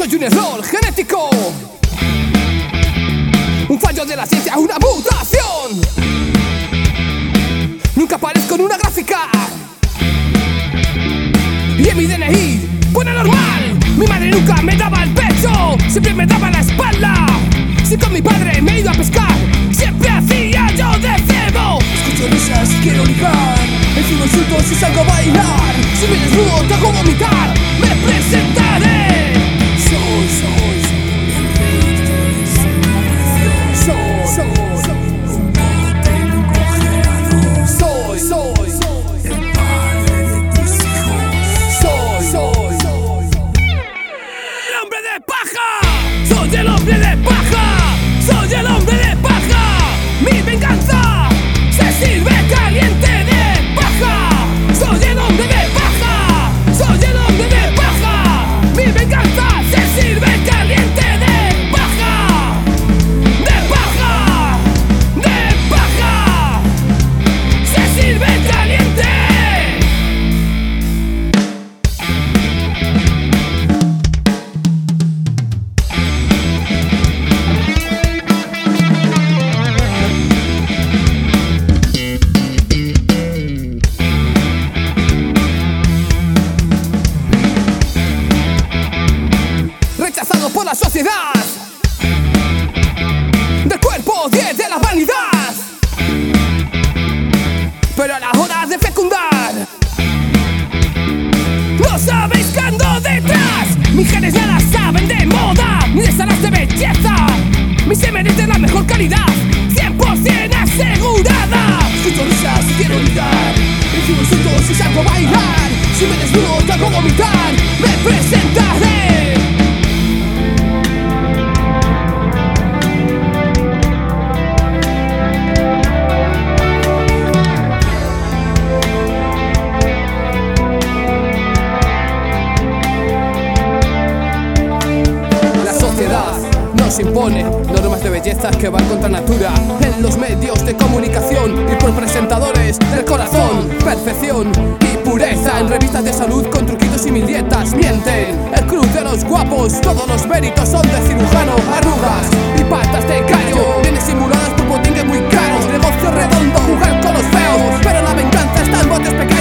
Soy un error genético, un fallo de la ciencia, una mutación. Nunca aparezco en una gráfica y en mi DNI pone normal. Mi madre nunca me daba el pecho, siempre me daba la espalda. Si con mi padre me he ido a pescar, siempre hacía yo de ciego. Escucho risas y quiero ligar, encima insultos y salgo a bailar. Si me desnudo te hago vomitar, me presentaré. Soy el hombre de paja, soy el hombre de paja. Mi venganza se sirve caliente de paja. Soy el hombre de paja, soy el hombre de paja. Mi venganza se sirve caliente de paja. De paja, de paja. Se sirve caliente. Rechazado por la sociedad, del cuerpo 10 de la vanidad, pero a la hora de fecundar no sabéis que ando detrás. Mis genes nada saben de moda ni de salas de belleza. Mi semen es de la mejor calidad, 100% asegurada. Escucho risas y quiero ligar, recibo insultos y salgo a bailar. Si me desnudo te hago vomitar, me presentaré. Nos impone normas de belleza que van contra natura en los medios de comunicación y por presentadores del corazón. Perfección y pureza en revistas de salud con truquitos y mil dietas mienten. El club de los guapos, todos los méritos son de cirujano. Arrugas y patas de gallo vienen simuladas por botingues muy caros. Negocio redondo, jugar con los feos, pero la venganza está en botes pequeños.